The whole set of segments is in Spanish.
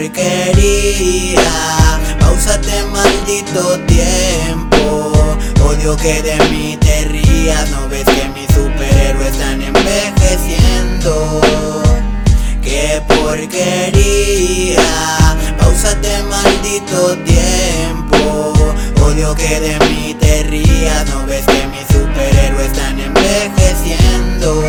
porquería. Páusate, maldito tiempo. Odio que de mí te rías. No ves que mis superhéroes están envejeciendo. ¡Qué porquería! Páusate, maldito tiempo. Odio que de mí te rías. No ves que mis superhéroes están envejeciendo.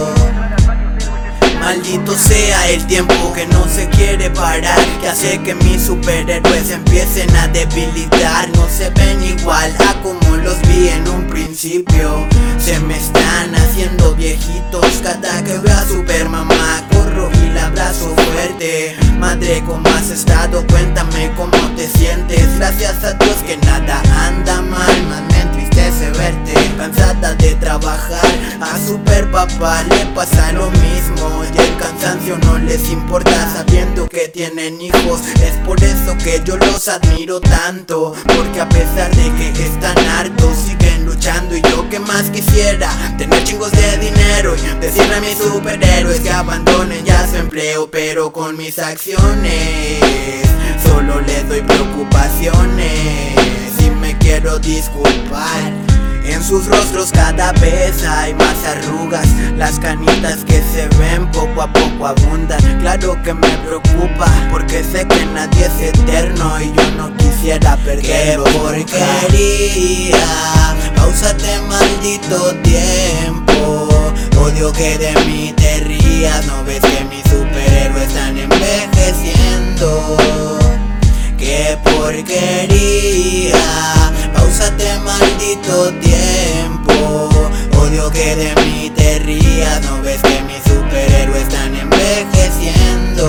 Maldito sea el tiempo que no se quiere parar, que hace que mis superhéroes empiecen a debilitar. No se ven igual a como los vi en un principio. Se me están haciendo viejitos. Cada que veo a Supermamá corro y la abrazo fuerte. Madre, ¿cómo has estado? Cuéntame cómo te sientes. Gracias a Dios que nada anda mal, más me entristece verte. Cansada de trabajar, a Superpapá le pasa lo mismo. Y el cansancio no les importa sabiendo que tienen hijos. Es por eso que yo los admiro tanto, porque a pesar de que están hartos siguen luchando. Y yo que más quisiera tener chingos de dinero y decirle a mis superhéroes que abandonen ya su empleo. Pero con mis acciones solo les doy preocupaciones. Y me quiero disculpar, en sus rostros cada vez hay más arrugas. Las canitas que se ven poco a poco abundan. Claro que me preocupa, porque sé que nadie es eterno y yo no quisiera perderlo. ¡Qué porquería! Páusate, maldito tiempo. Odio que de mí te rías. No ves que mis superhéroes están envejeciendo. ¡Qué porquería! Páusate, maldito tiempo. Odio que de mí te rías. No ves que mis superhéroes están envejeciendo.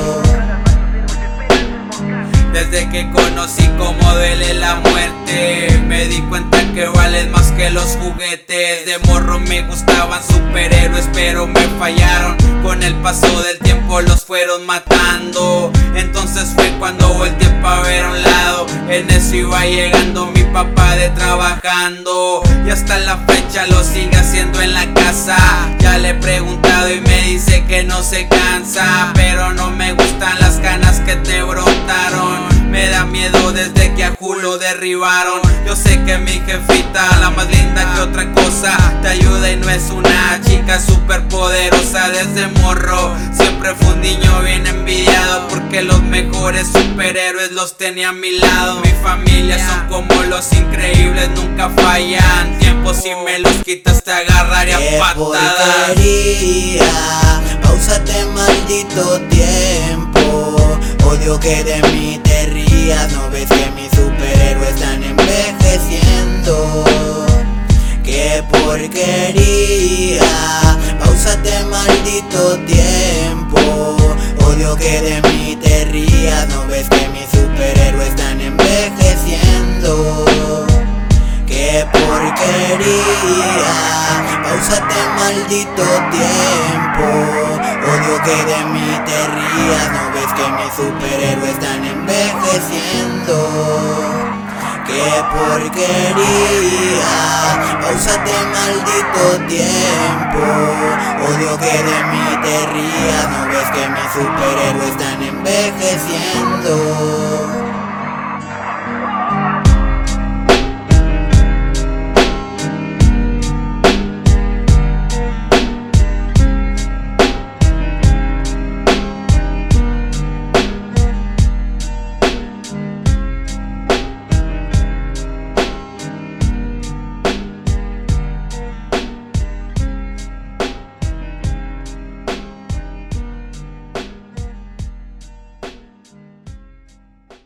Desde que conocí cómo duele la muerte, me di cuenta que valen más que los juguetes. De morro me gustaban superhéroes, pero me fallaron. Con el paso del tiempo los fueron matando. Entonces fue cuando volteé pa' ver a un lado. En eso iba llegando mi papá de trabajando, y hasta la fecha lo sigue haciendo en la casa. Ya le he preguntado y me dice que no se cansa, pero no me gustan las ganas que te brotaron. Me da miedo desde que a Julio derribaron. Yo sé que mi jefita, la más linda que otra cosa, te ayuda y no es una chica súper poderosa. Desde morro siempre fue un niño bien envidiado, porque los mejores superhéroes los tenía a mi lado. Mi familia son como los increíbles, nunca fallan. Tiempo si me los quitas te agarraría patadas. Porquería! Páusate, maldito tiempo. Odio que de mí te rías. No ves que mis superhéroes están envejeciendo. ¡Qué porquería! Páusate, maldito tiempo. Odio que de mí te rías. No ves que mis superhéroes están envejeciendo. ¡Qué porquería! Páusate, maldito tiempo. Odio que de mí te rías. No ves que mis superhéroes están envejeciendo. ¡Qué porquería! Páusate, maldito tiempo. Odio que de mí te rías. No ves que mis superhéroes están envejeciendo.